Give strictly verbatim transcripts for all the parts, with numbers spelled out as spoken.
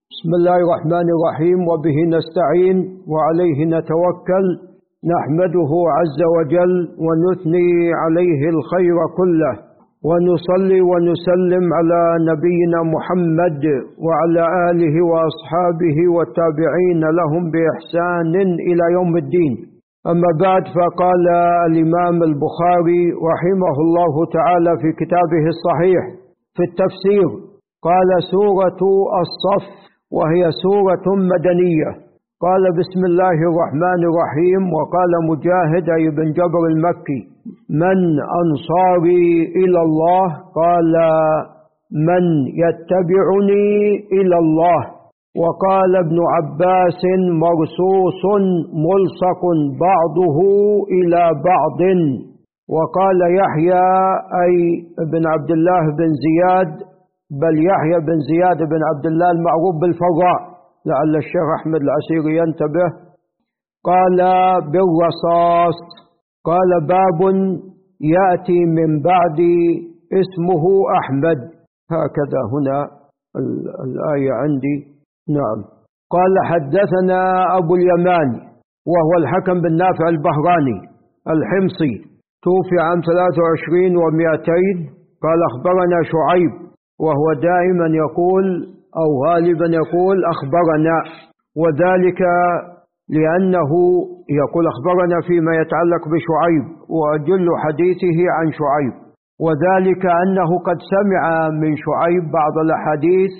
بسم الله الرحمن الرحيم وبه نستعين وعليه نتوكل نحمده عز وجل ونثني عليه الخير كله ونصلي ونسلم على نبينا محمد وعلى آله وأصحابه والتابعين لهم بإحسان إلى يوم الدين. أما بعد، فقال الإمام البخاري رحمه الله تعالى في كتابه الصحيح في التفسير، قال سورة الصف وهي سورة مدنية. قال بسم الله الرحمن الرحيم. وقال مجاهد أي بن جبر المكي: من أنصاري إلى الله؟ قال من يتبعني إلى الله. وقال ابن عباس: مرصوص ملصق بعضه إلى بعض. وقال يحيى أي بن عبد الله بن زياد، بل يحيى بن زياد بن عبد الله المعروف بالفراء، لعل الشيخ أحمد العسيري ينتبه، قال بالرصاص. قال باب يأتي من بعد اسمه أحمد، هكذا هنا الآية عندي. نعم. قال حدثنا أبو اليمان وهو الحكم بن نافع البهراني الحمصي، توفي عام ثلاثة وعشرين ومئتين. قال أخبرنا شعيب، وهو دائما يقول أو غالبا يقول أخبرنا، وذلك لأنه يقول أخبرنا فيما يتعلق بشعيب، وأجل حديثه عن شعيب، وذلك أنه قد سمع من شعيب بعض الأحاديث،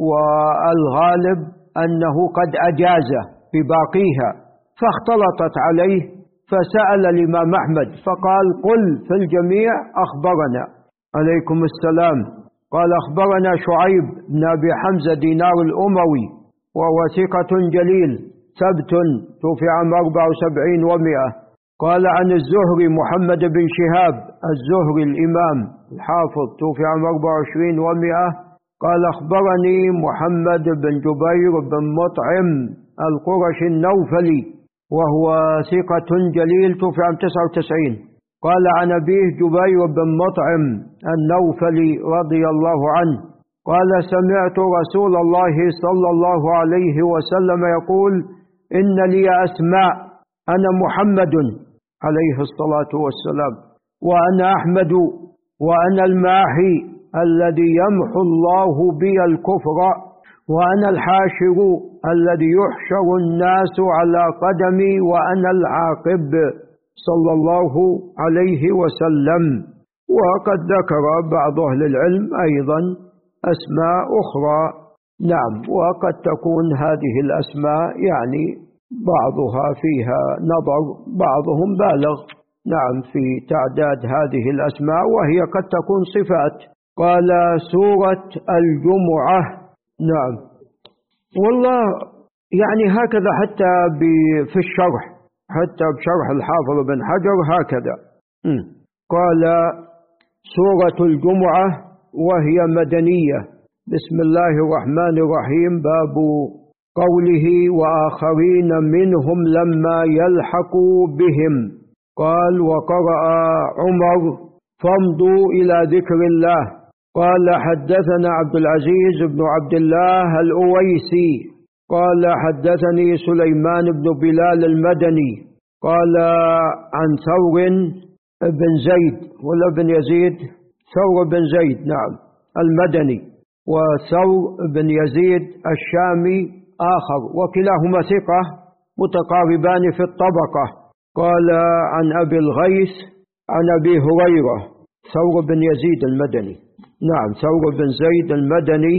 والغالب أنه قد أجازه بباقيها، فاختلطت عليه فسأل الإمام أحمد فقال: قل في الجميع أخبرنا. عليكم السلام. قال أخبرنا شعيب بن أبي حمزة دينار الأموي، وهو ثقة جليل ثبت، توفي عام أربعة وسبعين ومئة. قال عن الزهري محمد بن شهاب الزهري الإمام الحافظ، توفي عام أربعة وعشرين ومئة. قال أخبرني محمد بن جبير بن مطعم القرشي النوفلي، وهو ثقة جليل، توفي عام تسعة وتسعين. قال عن أبيه جبير بن مطعم النوفلي رضي الله عنه قال: سمعت رسول الله صلى الله عليه وسلم يقول: إن لي أسماء، أنا محمد عليه الصلاة والسلام، وأنا أحمد، وأنا الماحي الذي يمحو الله بي الكفر، وأنا الحاشر الذي يحشر الناس على قدمي، وأنا العاقب صلى الله عليه وسلم. وقد ذكر بعض أهل العلم أيضا أسماء أخرى، نعم، وقد تكون هذه الأسماء يعني بعضها فيها نظر، بعضهم بالغ نعم في تعداد هذه الأسماء، وهي قد تكون صفات. قال سورة الجمعة. نعم، والله يعني هكذا حتى في الشرح، حتى بشرح الحافظ بن حجر هكذا. قال سورة الجمعة وهي مدنية. بسم الله الرحمن الرحيم. باب قوله: وآخرين منهم لما يلحقوا بهم. قال وقرأ عمر: فامضوا إلى ذكر الله. قال حدثنا عبد العزيز بن عبد الله الأويسي قال حدثني سليمان بن بلال المدني قال عن ثور بن زيد ولا بن يزيد، ثور بن زيد نعم المدني، وثور بن يزيد الشامي آخر، وكلاهما ثقة متقاربان في الطبقة. قال عن أبي الغيث عن أبي هريرة، ثور بن يزيد المدني، نعم ثور بن زيد المدني،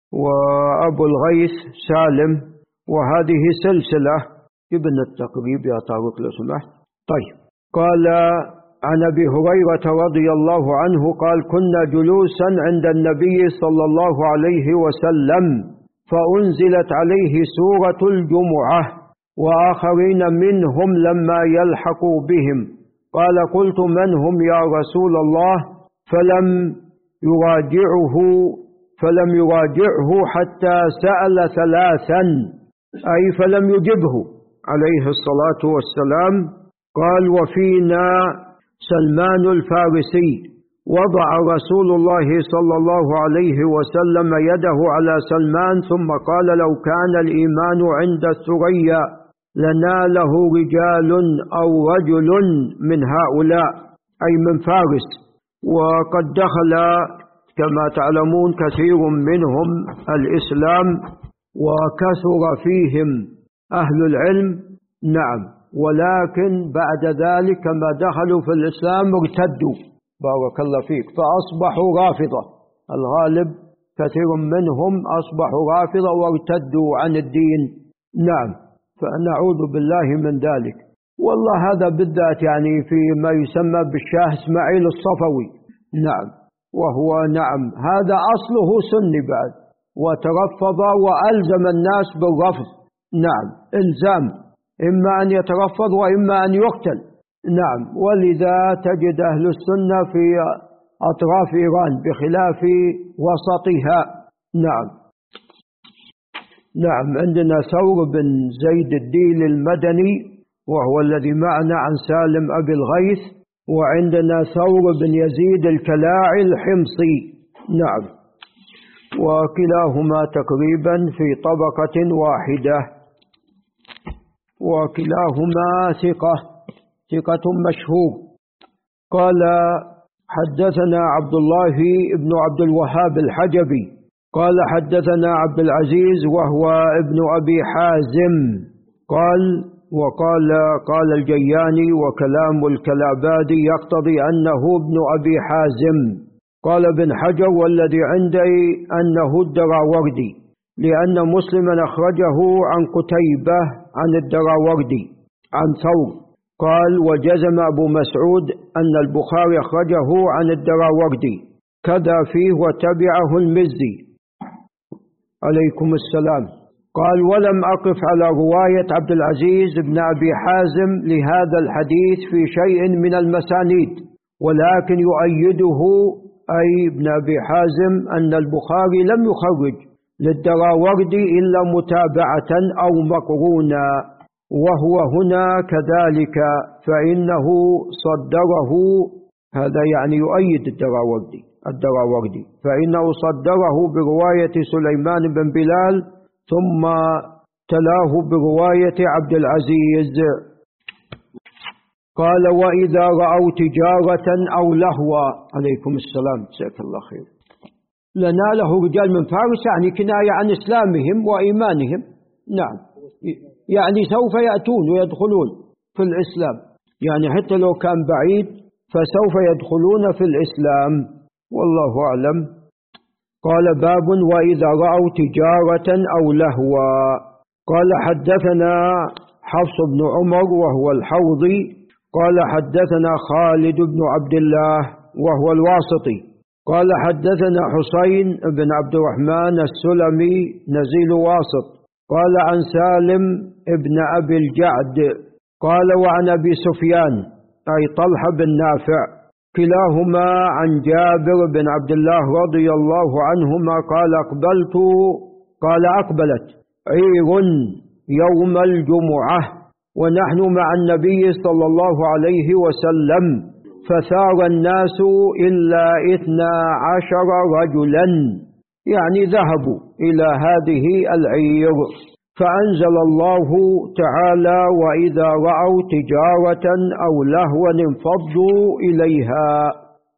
وأبو الغيث سالم، وهذه سلسلة ابن التقريب يا طارق لو سمحت. طيب. قال عن أبي هريرة رضي الله عنه قال: كنا جلوسا عند النبي صلى الله عليه وسلم فأنزلت عليه سورة الجمعة: وآخرين منهم لما يلحقوا بهم. قال: قلت من هم يا رسول الله؟ فلم يراجعه فلم يراجعه حتى سأل ثلاثا، أي فلم يجبه عليه الصلاة والسلام. قال: وفينا سلمان الفارسي، وضع رسول الله صلى الله عليه وسلم يده على سلمان ثم قال: لو كان الإيمان عند الثريا لناله رجال أو رجل من هؤلاء، أي من فارس. وقد دخل كما تعلمون كثير منهم الإسلام وكثر فيهم أهل العلم، نعم، ولكن بعد ذلك كما دخلوا في الإسلام ارتدوا، بارك الله فيك، فأصبحوا رافضة. الغالب كثير منهم أصبحوا رافضة وارتدوا عن الدين، نعم، فنعوذ بالله من ذلك. والله هذا بالذات يعني في ما يسمى بالشاه إسماعيل الصفوي، نعم، وهو نعم هذا أصله سني بعد، وترفض وألزم الناس بالرفض، نعم، إلزام، إما أن يترفض وإما أن يقتل، نعم. ولذا تجد أهل السنة في أطراف إيران بخلاف وسطها، نعم. نعم، عندنا ثور بن زيد الديل المدني وهو الذي معنا عن سالم أبي الغيث، وعندنا ثور بن يزيد الكلاعي الحمصي، نعم، وكلاهما تقريبا في طبقة واحدة، وكلاهما ثقة ثقة مشهور. قال: حدثنا عبد الله بن عبد الوهاب الحجبي قال: حدثنا عبد العزيز وهو ابن أبي حازم قال: وقال قال الجياني وكلام الكلابادي يقتضي أنه ابن أبي حازم. قال ابن حجر: والذي عندي أنه الدراوردي، لأن مسلما أخرجه عن قتيبة عن الدراوردي عن ثور. قال: وجزم أبو مسعود أن البخاري أخرجه عن الدراوردي كذا فيه، وتبعه المزي عليكم السلام. قال: ولم أقف على رواية عبد العزيز بن أبي حازم لهذا الحديث في شيء من المسانيد، ولكن يؤيده أي ابن أبي حازم أن البخاري لم يخرج للدراوردي إلا متابعة أو مقرونا، وهو هنا كذلك، فإنه صدره، هذا يعني يؤيد الدراوردي الدراوردي فإنه صدره برواية سليمان بن بلال ثم تلاه برواية عبد العزيز. قال: وإذا رأوا تجارة أو لهوا، عليكم السلام، جزاك الله خير، لناله رجال من فارس، يعني كناية عن إسلامهم وإيمانهم، نعم، يعني سوف يأتون ويدخلون في الإسلام، يعني حتى لو كان بعيد فسوف يدخلون في الإسلام، والله أعلم. قال: باب وإذا رأوا تجارة أو لهوا. قال: حدثنا حفص بن عمر وهو الحوضي قال: حدثنا خالد بن عبد الله وهو الواسطي قال: حدثنا حسين بن عبد الرحمن السلمي نزيل واسط قال: عن سالم ابن أبي الجعد قال: وعن أبي سفيان أي طلحة بن نافع كلاهما عن جابر بن عبد الله رضي الله عنهما قال: أقبلت قال أقبلت عير يوم الجمعة ونحن مع النبي صلى الله عليه وسلم، فثار الناس إلا إثنى عشر رجلا، يعني ذهبوا إلى هذه العير، فأنزل الله تعالى: وإذا رأوا تجارة أو لهوا انفضوا إليها.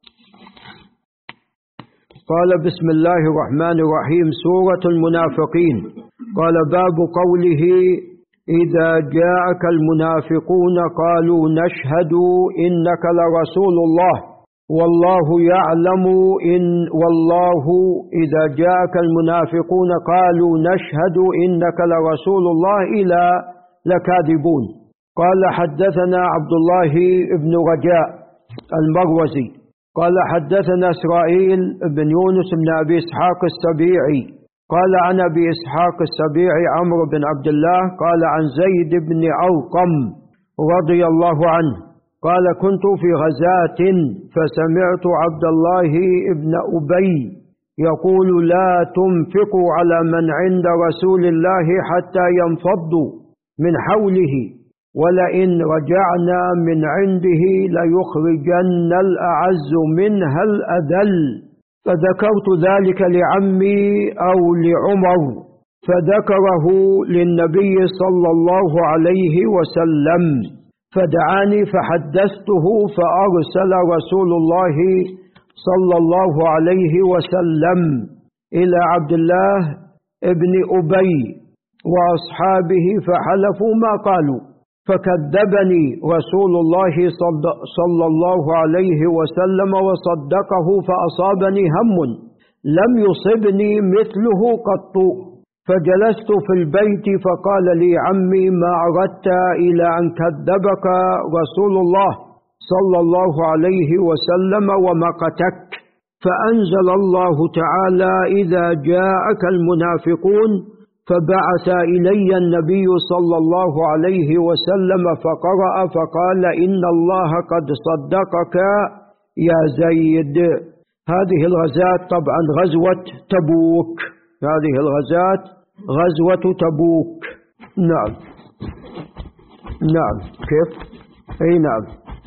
قال: بسم الله الرحمن الرحيم. سورة المنافقين. قال: باب قوله: إذا جاءك المنافقون قالوا نشهد إنك لرسول الله والله يعلم إن والله إذا جاءك المنافقون قالوا نشهد إنك لرسول الله إلى لكاذبون. قال: حدثنا عبد الله بن رجاء المروزي قال: حدثنا إسرائيل بن يونس بن أبي إسحاق السبيعي قال: عن أبي إسحاق السبيعي عمرو بن عبد الله قال: عن زيد بن أرقم رضي الله عنه قال: كنت في غزاة فسمعت عبد الله بن أبي يقول: لا تنفقوا على من عند رسول الله حتى ينفضوا من حوله ولئن رجعنا من عنده ليخرجن الأعز منها الأذل. فذكرت ذلك لعمي أو لعمر، فذكره للنبي صلى الله عليه وسلم، فدعاني فحدثته، فأرسل رسول الله صلى الله عليه وسلم إلى عبد الله ابن أبي وأصحابه فحلفوا ما قالوا، فكذبني رسول الله صلى الله عليه وسلم وصدقه، فأصابني هم لم يصبني مثله قط. فجلست في البيت فقال لي عمي: ما أردت إلى أن كذبك رسول الله صلى الله عليه وسلم ومقتك؟ فأنزل الله تعالى: إذا جاءك المنافقون، فبعث إلي النبي صلى الله عليه وسلم فقرأ فقال: إن الله قد صدقك يا زيد. هذه الغزاة طبعا غزوة تبوك، هذه الغزاة غزوة تبوك. نعم نعم. كيف؟ اي نعم.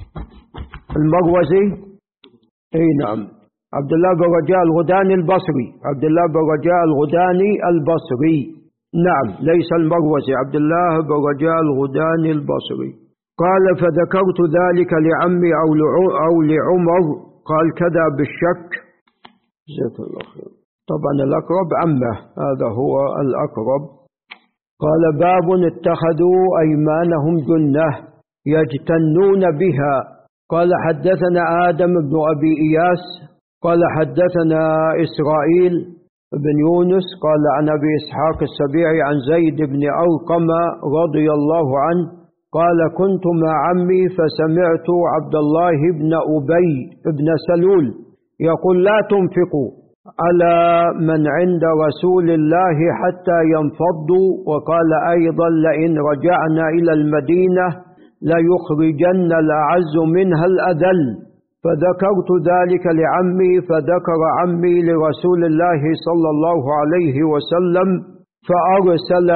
المروزي، اي نعم، عبد الله بن رجاء الغداني البصري، عبد الله بن رجاء الغداني البصري. نعم، ليس المروزي، عبد الله بن رجاء الغداني البصري. قال: فذكرت ذلك لعمي أو لعمر، قال كذا بالشك. جزاك الله خير. طبعا الأقرب عمه، هذا هو الأقرب. قال: باب اتخذوا أيمانهم جنة يجتنون بها. قال: حدثنا آدم بن أبي إياس قال حدثنا إسرائيل بن يونس قال عن أبي إسحاق السبيعي عن زيد بن أرقم رضي الله عنه قال: كنت مع عمي فسمعت عبد الله بن أبي بن سلول يقول: لا تنفقوا على من عند رسول الله حتى ينفضوا. وقال أيضا: لئن رجعنا إلى المدينة ليخرجن الأعز منها الأذل. فذكرت ذلك لعمي، فذكر عمي لرسول الله صلى الله عليه وسلم فأرسل،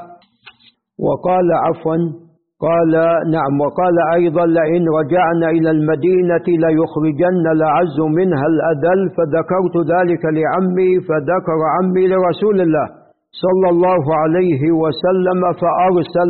وقال عفوا قال نعم وقال أيضا: لئن رجعنا إلى المدينة ليخرجن الأعز منها الأذل. فذكرت ذلك لعمي، فذكر عمي لرسول الله صلى الله عليه وسلم فأرسل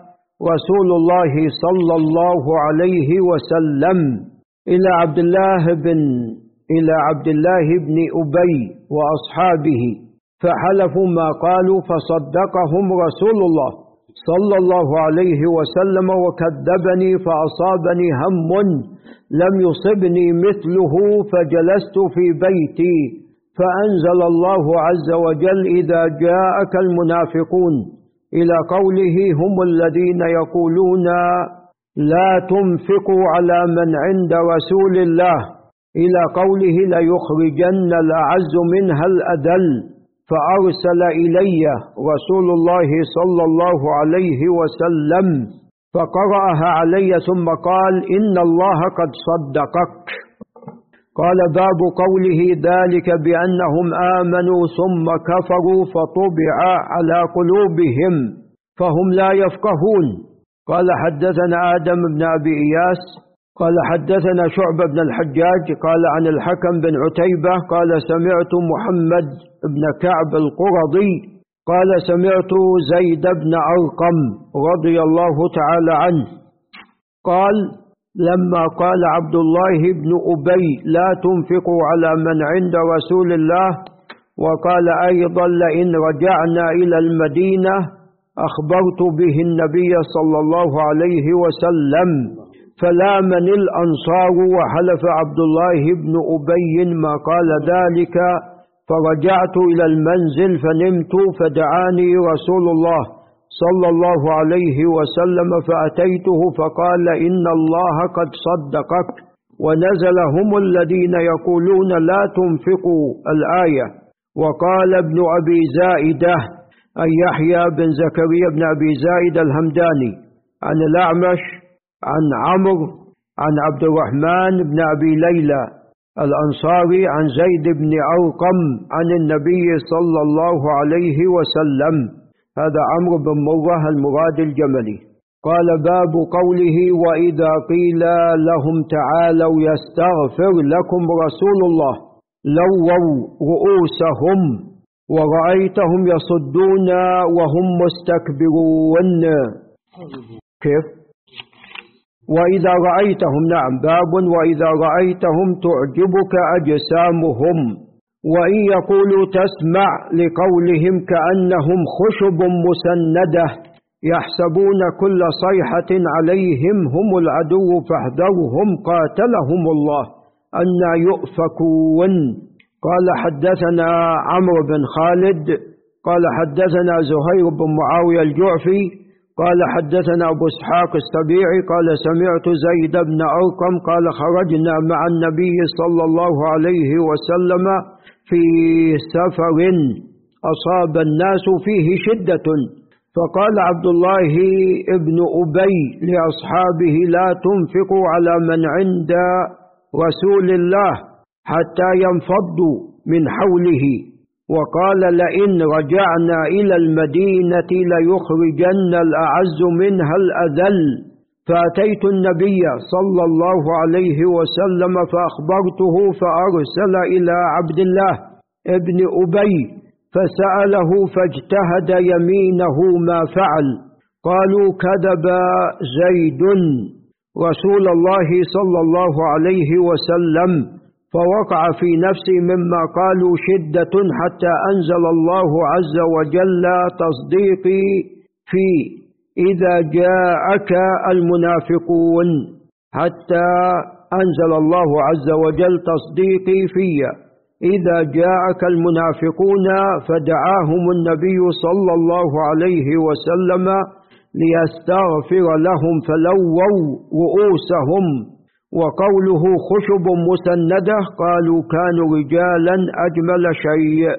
رسول الله صلى الله عليه وسلم إلى عبد الله بن إلى عبد الله بن أبي وأصحابه فحلفوا ما قالوا، فصدقهم رسول الله صلى الله عليه وسلم وكذبني، فأصابني هم لم يصبني مثله، فجلست في بيتي فأنزل الله عز وجل: إذا جاءك المنافقون، إلى قوله: هم الذين يقولون لا تنفقوا على من عند رسول الله، إلى قوله: ليخرجن الأعز منها الأذل. فأرسل إلي رسول الله صلى الله عليه وسلم فقرأها علي ثم قال: إن الله قد صدقك. قال: باب قوله: ذلك بأنهم آمنوا ثم كفروا فطبع على قلوبهم فهم لا يفقهون. قال: حدثنا آدم بن أبي إياس قال حدثنا شعبة بن الحجاج قال عن الحكم بن عتيبة قال: سمعت محمد بن كعب القرظي قال: سمعت زيد بن أرقم رضي الله تعالى عنه قال: لما قال عبد الله بن أبي: لا تنفقوا على من عند رسول الله، وقال أيضا: لئن رجعنا إلى المدينة، أخبرت به النبي صلى الله عليه وسلم، فلامني الأنصار وحلف عبد الله بن أبي ما قال ذلك، فرجعت إلى المنزل فنمت، فدعاني رسول الله صلى الله عليه وسلم فأتيته فقال: إن الله قد صدقك، ونزل: هم الذين يقولون لا تنفقوا، الآية. وقال ابن أبي زائدة أن يحيى بن زكريا بن أبي زائد الهمداني عن الأعمش عن عمرو عن عبد الرحمن بن أبي ليلى الأنصاري عن زيد بن أرقم عن النبي صلى الله عليه وسلم. هذا عمرو بن مرة المراد الجملي. قال باب قوله وإذا قيل لهم تعالوا يستغفر لكم رسول الله لووا رؤوسهم ورأيتهم يصدون وهم مستكبرون. كيف؟ وإذا رأيتهم، نعم، باب وإذا رأيتهم تعجبك أجسامهم وإن يقولوا تسمع لقولهم كأنهم خشب مسندة يحسبون كل صيحة عليهم هم العدو فاحذرهم قاتلهم الله أنى يؤفكون. قال حدثنا عمرو بن خالد قال حدثنا زهير بن معاوية الجعفي قال حدثنا أبو إسحاق السبيعي قال سمعت زيد بن أرقم قال خرجنا مع النبي صلى الله عليه وسلم في سفر أصاب الناس فيه شدة، فقال عبد الله ابن أبي لأصحابه لا تنفقوا على من عند رسول الله حتى ينفضوا من حوله، وقال لئن رجعنا إلى المدينة ليخرجن الأعز منها الأذل. فأتيت النبي صلى الله عليه وسلم فأخبرته فأرسل إلى عبد الله ابن أبي فسأله فاجتهد يمينه ما فعل. قالوا كذب زيد رسول الله صلى الله عليه وسلم، فوقع في نفسي مما قالوا شدة حتى أنزل الله عز وجل تصديقي في إذا جاءك المنافقون، حتى أنزل الله عز وجل تصديقي في إذا جاءك المنافقون، فدعاهم النبي صلى الله عليه وسلم ليستغفر لهم فلووا رؤوسهم. وقوله خشب مسندة قالوا كانوا رجالا أجمل شيء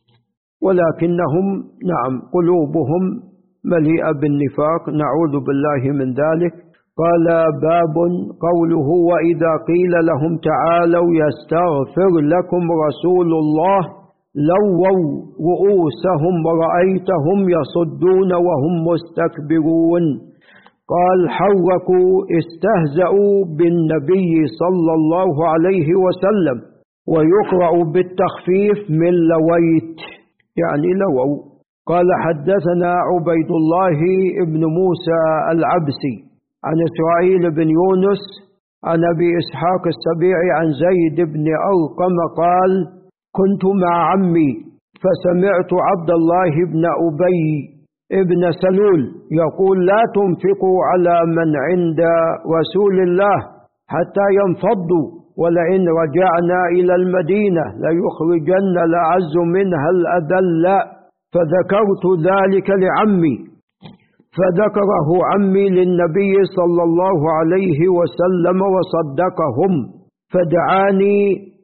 ولكنهم نعم قلوبهم مليئة بالنفاق، نعوذ بالله من ذلك. قال باب قوله وإذا قيل لهم تعالوا يستغفر لكم رسول الله لووا رؤوسهم ورأيتهم يصدون وهم مستكبرون. قال حركوا استهزأوا بالنبي صلى الله عليه وسلم، ويقرأ بالتخفيف من لويت يعني لووا. قال حدثنا عبيد الله بن موسى العبسي عن إسرائيل بن يونس عن أبي إسحاق السبيعي عن زيد بن أرقم قال كنت مع عمي فسمعت عبد الله بن أبي ابن سلول يقول لا تنفقوا على من عند رسول الله حتى ينفضوا، ولئن رجعنا إلى المدينة ليخرجن الأعز منها الأذل. فذكرت ذلك لعمي فذكره عمي للنبي صلى الله عليه وسلم وصدقهم، فدعاني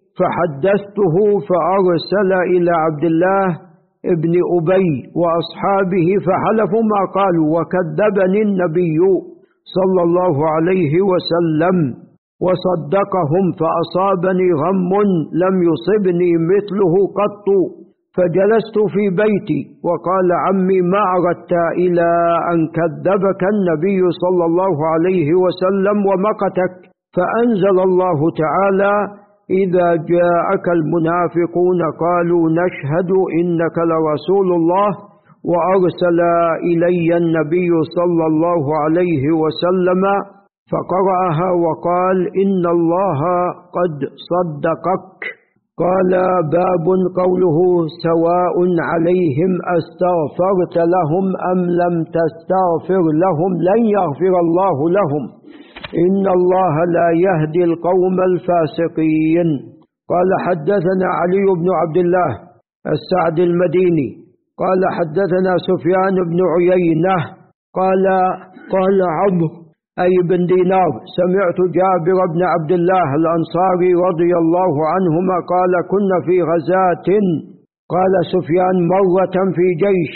فحدثته فأرسل إلى عبد الله ابن أبي وأصحابه فحلفوا ما قالوا، وكذبني النبي صلى الله عليه وسلم وصدقهم، فأصابني غم لم يصبني مثله قط، فجلست في بيتي وقال عمي ما أردت إلى أن كذبك النبي صلى الله عليه وسلم ومقتك، فأنزل الله تعالى إذا جاءك المنافقون قالوا نشهد إنك لرسول الله، وأرسل إلي النبي صلى الله عليه وسلم فقرأها وقال إن الله قد صدقك. قال باب قوله سواء عليهم أستغفرت لهم أم لم تستغفر لهم لن يغفر الله لهم إن الله لا يهدي القوم الفاسقين. قال حدثنا علي بن عبد الله السعد المديني قال حدثنا سفيان بن عيينة قال قال عمرو أي بن دينار سمعت جابر بن عبد الله الأنصاري رضي الله عنهما قال كنا في غزاة، قال سفيان مرة في جيش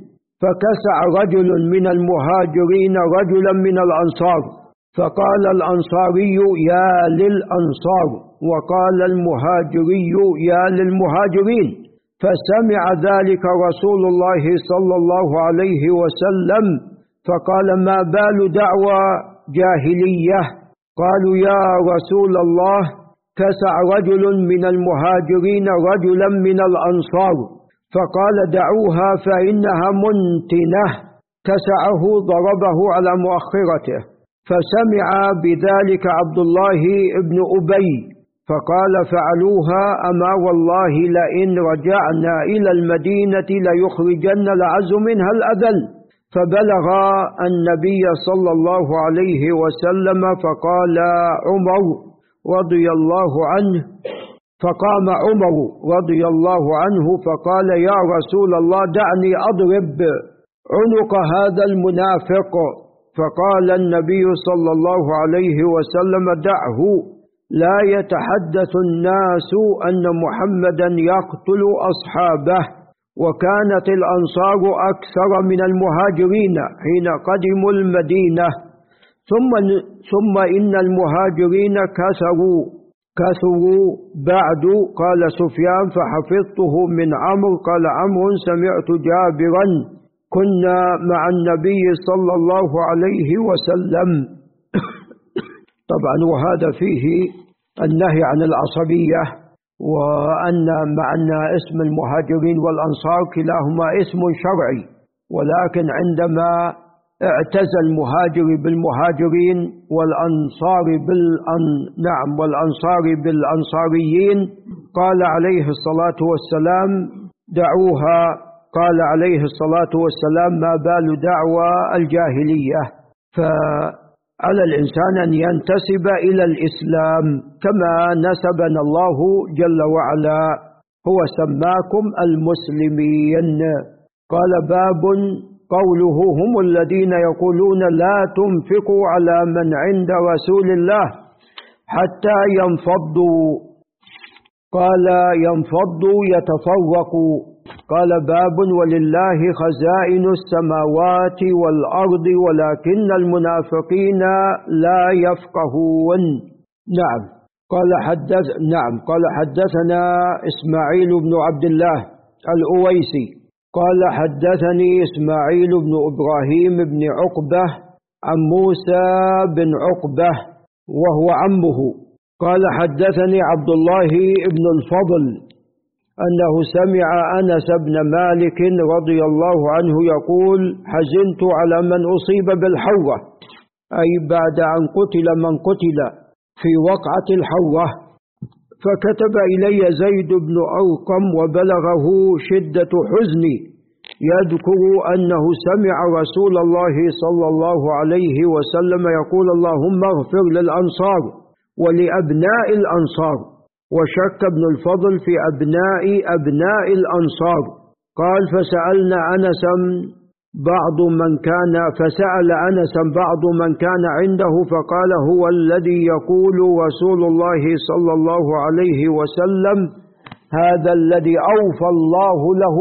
فكسع رجل من المهاجرين رجلا من الأنصار، فقال الأنصاري يا للأنصار وقال المهاجري يا للمهاجرين، فسمع ذلك رسول الله صلى الله عليه وسلم فقال: ما بال دعوى جاهلية؟ قالوا: يا رسول الله، كسع رجل من المهاجرين رجلا من الأنصار، فقال: دعوها فإنها منتنة. كسعه، ضربه على مؤخرته، فسمع بذلك عبد الله بن أبي فقال: فعلوها، أما والله لئن رجعنا إلى المدينة ليخرجن الأعز منها الأذل. فبلغ النبي صلى الله عليه وسلم، فقال عمر رضي الله عنه فقام عمر رضي الله عنه فقال: يا رسول الله، دعني أضرب عنق هذا المنافق. فقال النبي صلى الله عليه وسلم: دعه، لا يتحدث الناس أن محمدا يقتل أصحابه. وكانت الأنصار أكثر من المهاجرين حين قدموا المدينة، ثم, ثم إن المهاجرين كثروا كثروا بعد. قال سفيان: فحفظته من عمرو. قال عمرو: سمعت جابرا: كنا مع النبي صلى الله عليه وسلم. طبعا وهذا فيه النهي عن العصبية، وأن معنى اسم المهاجرين والأنصار كلاهما اسم شرعي، ولكن عندما اعتزى المهاجر بالمهاجرين والأنصار بالأن... نعم والأنصار بالأنصاريين قال عليه الصلاة والسلام: دعوها. قال عليه الصلاة والسلام: ما بال دعوى الجاهلية؟ فعلى الإنسان أن ينتسب إلى الإسلام كما نسبنا الله جل وعلا، هو سماكم المسلمين. قال: باب قوله: هم الذين يقولون لا تنفقوا على من عند رسول الله حتى ينفضوا. قال: ينفضوا يتفرقوا. قال: باب ولله خزائن السماوات والأرض ولكن المنافقين لا يفقهون. نعم قال حدث نعم قال حدثنا إسماعيل بن عبد الله الأويسي قال: حدثني إسماعيل بن إبراهيم بن عقبة عن موسى بن عقبة وهو عمه قال: حدثني عبد الله بن الفضل أنه سمع أنس بن مالك رضي الله عنه يقول: حزنت على من أصيب بالحوة، أي بعد أن قتل من قتل في وقعة الحوة، فكتب إلي زيد بن أرقم وبلغه شدة حزني يذكر أنه سمع رسول الله صلى الله عليه وسلم يقول: اللهم اغفر للأنصار ولأبناء الأنصار. وشك ابن الفضل في أبناء أبناء الأنصار. قال: فسألنا أنسا بعض من كان فسأل أنسا بعض من كان عنده فقال: هو الذي يقول رسول الله صلى الله عليه وسلم: هذا الذي أوفى الله له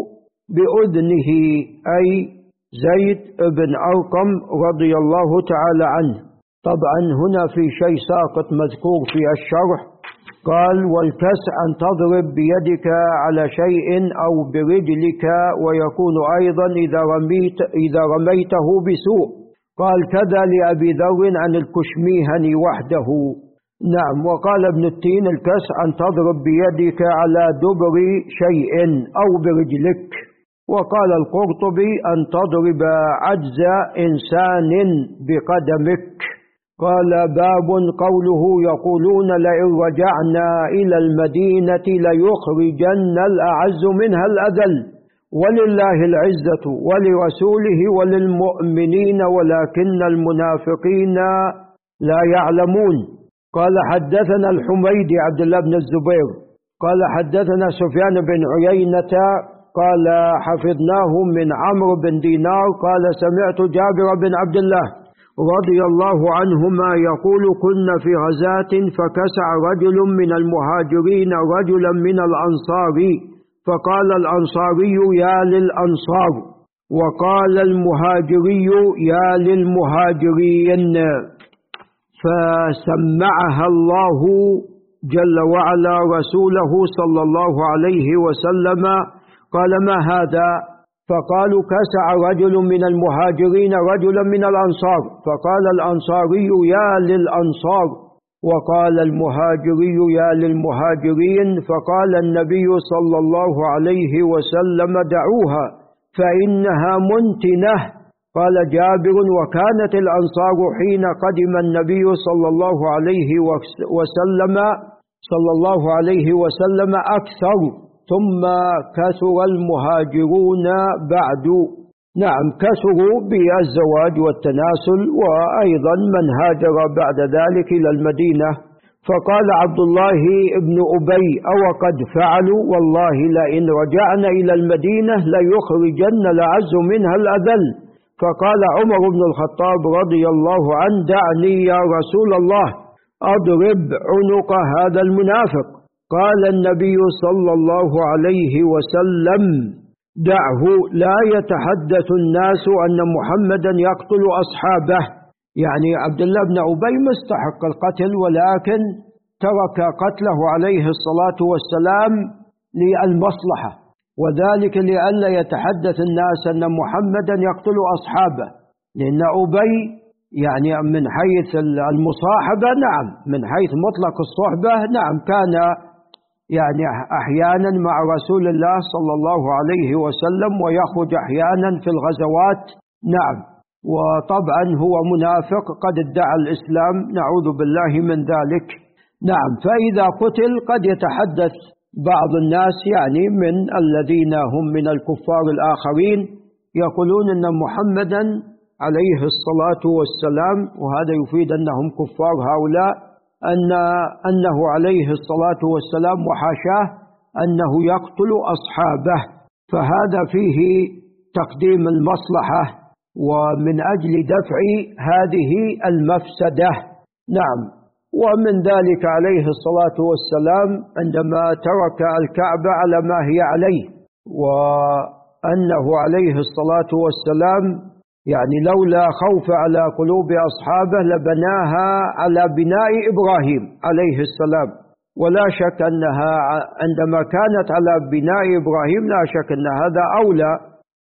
بأذنه، أي زيد بن أرقم رضي الله تعالى عنه. طبعا هنا في شيء ساقط مذكور في الشرح. قال: والكسع أن تضرب بيدك على شيء أو برجلك، ويكون أيضا إذا رميت إذا رميته بسوء. قال: كذا لأبي ذر عن الكشميهني وحده. نعم. وقال ابن التين: الكسع أن تضرب بيدك على دبر شيء أو برجلك. وقال القرطبي: أن تضرب عجز إنسان بقدمك. قال: باب قوله: يقولون لئن رجعنا إلى المدينة ليخرجن الأعز منها الأذل، ولله العزة ولرسوله وللمؤمنين ولكن المنافقين لا يعلمون. قال: حدثنا الحميدي عبد الله بن الزبير قال: حدثنا سفيان بن عيينة قال: حفظناه من عمرو بن دينار قال: سمعت جابر بن عبد الله رضي الله عنهما يقول: كنا في غزاة فكسع رجل من المهاجرين رجلا من الأنصار، فقال الأنصاري: يا للأنصار، وقال المهاجري: يا للمهاجرين. فسمعها الله جل وعلا رسوله صلى الله عليه وسلم. قال: ما هذا؟ فقالوا كسع رجل من المهاجرين رجلا من الأنصار، فقال الأنصاري يا للأنصار، وقال المهاجري يا للمهاجرين، فقال النبي صلى الله عليه وسلم دعوها فإنها منتنة. قال جابر وكانت الأنصار حين قدم النبي صلى الله عليه وسلم صلى الله عليه وسلم أكثر، ثم كثر المهاجرون بعد. نعم، كثروا بالزواج والتناسل، وأيضا من هاجر بعد ذلك إلى المدينة. فقال عبد الله بن أبي أو قد فعلوا والله لئن رجعنا إلى المدينة ليخرجن الأعز منها الأذل. فقال عمر بن الخطاب رضي الله عنه دعني يا رسول الله أضرب عنق هذا المنافق. قال النبي صلى الله عليه وسلم دعه لا يتحدث الناس أن محمدا يقتل أصحابه. يعني عبد الله بن أبي مستحق القتل، ولكن ترك قتله عليه الصلاة والسلام للمصلحة، وذلك لئلا يتحدث الناس أن محمدا يقتل أصحابه. لأن أبي يعني من حيث المصاحبة نعم، من حيث مطلق الصحبة نعم، كان يعني أحيانا مع رسول الله صلى الله عليه وسلم ويخرج أحيانا في الغزوات. نعم، وطبعا هو منافق قد ادعى الإسلام، نعوذ بالله من ذلك. نعم، فإذا قتل قد يتحدث بعض الناس يعني من الذين هم من الكفار الآخرين يقولون أن محمدا عليه الصلاة والسلام، وهذا يفيد أنهم كفار هؤلاء، أن أنه عليه الصلاة والسلام وحاشاه أنه يقتل أصحابه، فهذا فيه تقديم المصلحة ومن أجل دفع هذه المفسدة. نعم، ومن ذلك عليه الصلاة والسلام عندما ترك الكعبة على ما هي عليه، وأنه عليه الصلاة والسلام يعني لولا خوف على قلوب أصحابه لبناها على بناء إبراهيم عليه السلام، ولا شك أنها عندما كانت على بناء إبراهيم لا شك أن هذا أولى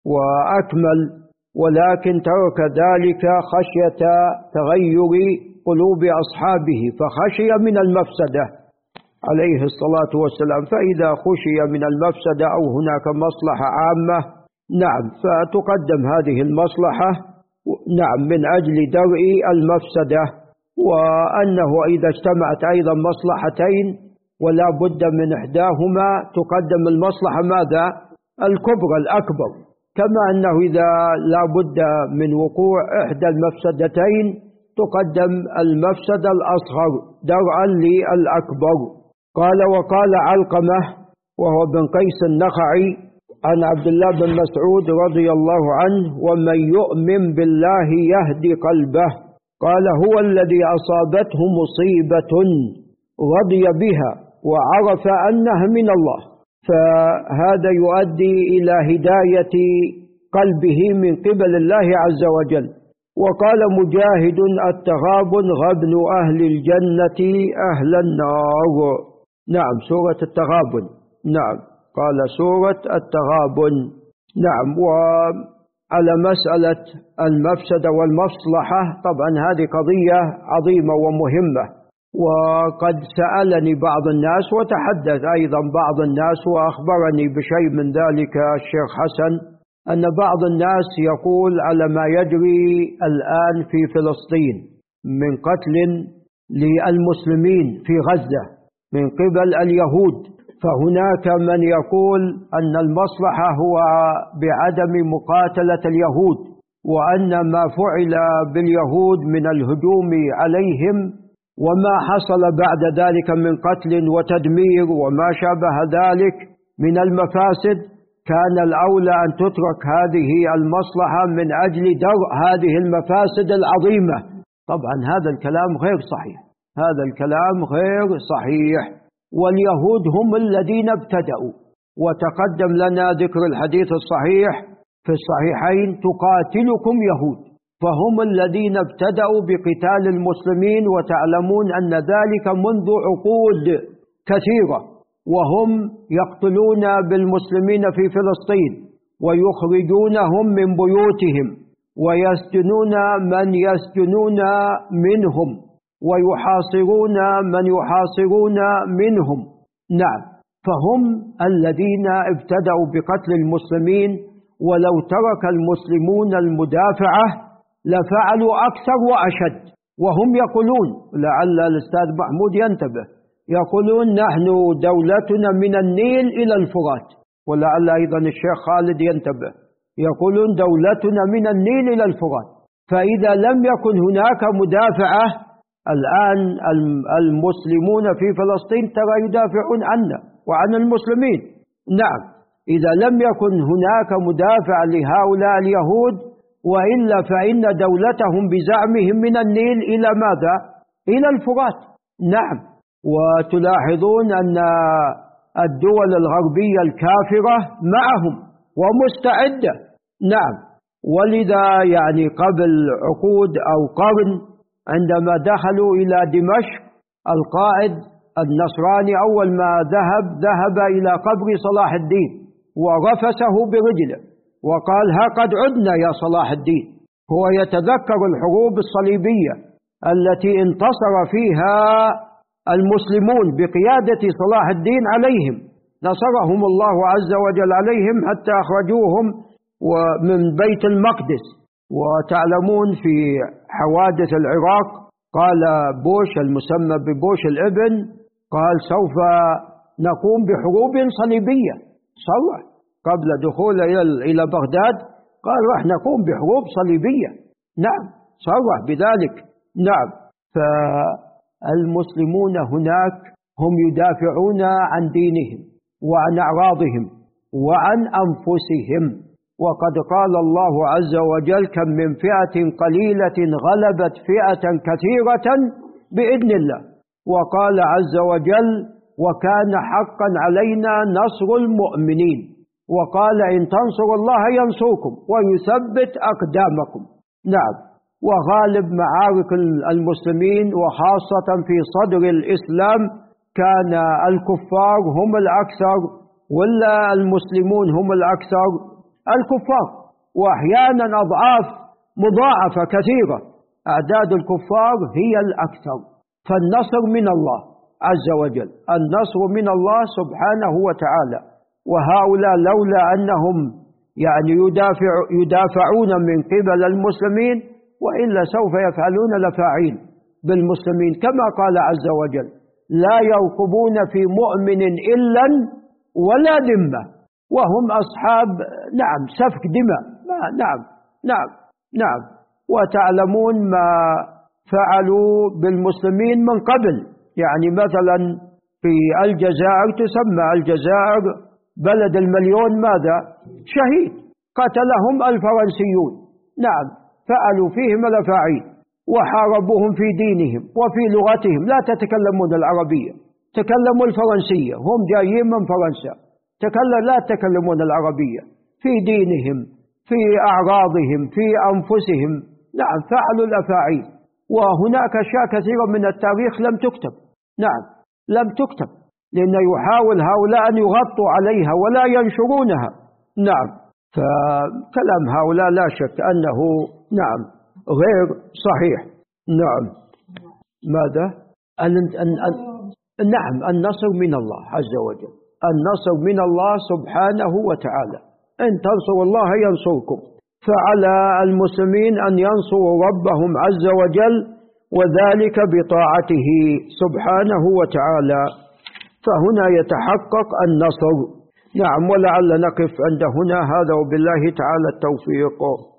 وأكمل، ولكن ترك ذلك خشية تغير قلوب أصحابه، فخشي من المفسدة عليه الصلاة والسلام. فإذا خشي من المفسدة أو هناك مصلحة عامة نعم فتقدم هذه المصلحة نعم من أجل درء المفسدة، وأنه إذا اجتمعت أيضا مصلحتين ولا بد من إحداهما تقدم المصلحة ماذا؟ الكبرى الأكبر، كما أنه إذا لا بد من وقوع إحدى المفسدتين تقدم المفسدة الأصغر درءا للأكبر. قال وقال علقمة وهو بن قيس النخعي عن عبد الله بن مسعود رضي الله عنه ومن يؤمن بالله يهدي قلبه، قال هو الذي أصابته مصيبة رضي بها وعرف أنها من الله، فهذا يؤدي إلى هداية قلبه من قبل الله عز وجل. وقال مجاهد التغابن غبن أهل الجنة أهل النار. نعم، سورة التغابن. نعم، قال سورة التغابن. نعم، وعلى مسألة المفسدة والمصلحة طبعا هذه قضية عظيمة ومهمة، وقد سألني بعض الناس وتحدث أيضا بعض الناس وأخبرني بشيء من ذلك الشيخ حسن، أن بعض الناس يقول على ما يجري الآن في فلسطين من قتل للمسلمين في غزة من قبل اليهود، فهناك من يقول أن المصلحة هو بعدم مقاتلة اليهود، وأن ما فعل باليهود من الهجوم عليهم وما حصل بعد ذلك من قتل وتدمير وما شابه ذلك من المفاسد كان الأولى أن تترك هذه المصلحة من أجل درء هذه المفاسد العظيمة. طبعا هذا الكلام غير صحيح، هذا الكلام غير صحيح، واليهود هم الذين ابتدأوا، وتقدم لنا ذكر الحديث الصحيح في الصحيحين تقاتلكم يهود، فهم الذين ابتدأوا بقتال المسلمين، وتعلمون أن ذلك منذ عقود كثيرة وهم يقتلون بالمسلمين في فلسطين، ويخرجونهم من بيوتهم ويسجنون من يسجنون منهم ويحاصرون من يحاصرون منهم. نعم، فهم الذين ابتدأوا بقتل المسلمين، ولو ترك المسلمون المدافعة لفعلوا أكثر وأشد. وهم يقولون، لعل الأستاذ محمود ينتبه، يقولون نحن دولتنا من النيل إلى الفرات، ولعل أيضا الشيخ خالد ينتبه، يقولون دولتنا من النيل إلى الفرات. فإذا لم يكن هناك مدافعة، الآن المسلمون في فلسطين ترى يدافعون عنا وعن المسلمين. نعم، إذا لم يكن هناك مدافع لهؤلاء اليهود، وإلا فإن دولتهم بزعمهم من النيل إلى ماذا؟ إلى الفرات. نعم، وتلاحظون أن الدول الغربية الكافرة معهم ومستعدة. نعم، ولذا يعني قبل عقود أو قرن عندما دخلوا إلى دمشق، القائد النصراني أول ما ذهب ذهب إلى قبر صلاح الدين ورفسه برجله وقال: ها قد عدنا يا صلاح الدين. هو يتذكر الحروب الصليبية التي انتصر فيها المسلمون بقيادة صلاح الدين عليهم، نصرهم الله عز وجل عليهم حتى أخرجوهم من بيت المقدس. وتعلمون في حوادث العراق قال بوش المسمى ببوش الابن، قال: سوف نقوم بحروب صليبية. صرح قبل دخوله إلى بغداد، قال: راح نقوم بحروب صليبية. نعم، صرح بذلك. نعم، فالمسلمون هناك هم يدافعون عن دينهم وعن أعراضهم وعن أنفسهم. وقد قال الله عز وجل: كم من فئة قليلة غلبت فئة كثيرة بإذن الله. وقال عز وجل: وكان حقا علينا نصر المؤمنين. وقال: إن تنصروا الله ينصركم ويثبت أقدامكم. نعم، وغالب معارك المسلمين وخاصة في صدر الإسلام كان الكفار هم الأكثر، ولا المسلمون هم الأكثر؟ الكفار، وأحيانا أضعاف مضاعفة كثيرة، أعداد الكفار هي الأكثر. فالنصر من الله عز وجل، النصر من الله سبحانه وتعالى. وهؤلاء لولا أنهم يعني يدافع يدافعون من قبل المسلمين، وإلا سوف يفعلون لفاعين بالمسلمين، كما قال عز وجل: لا يرقبون في مؤمن إلا ولا ذمة، وهم أصحاب نعم سفك دماء. نعم نعم نعم. وتعلمون ما فعلوا بالمسلمين من قبل، يعني مثلا في الجزائر، تسمى الجزائر بلد المليون ماذا؟ شهيد، قتلهم الفرنسيون. نعم، فعلوا فيهم الأفاعيل وحاربوهم في دينهم وفي لغتهم، لا تتكلمون العربية، تكلموا الفرنسية، هم جايين من فرنسا، تكلم لا تتكلمون العربية. في دينهم، في أعراضهم، في أنفسهم. نعم، فعلوا الأفاعيل. وهناك أشياء كثيرة من التاريخ لم تكتب. نعم، لم تكتب، لأن يحاول هؤلاء أن يغطوا عليها ولا ينشرونها. نعم، فكلام هؤلاء لا شك أنه نعم غير صحيح. نعم. ماذا؟ أن أن أن نعم، النصر من الله عز وجل، النصر من الله سبحانه وتعالى. إن تنصروا الله ينصركم. فعلى المسلمين أن ينصروا ربهم عز وجل، وذلك بطاعته سبحانه وتعالى، فهنا يتحقق النصر. نعم، ولعل نقف عند هنا، هذا وبالله تعالى التوفيق.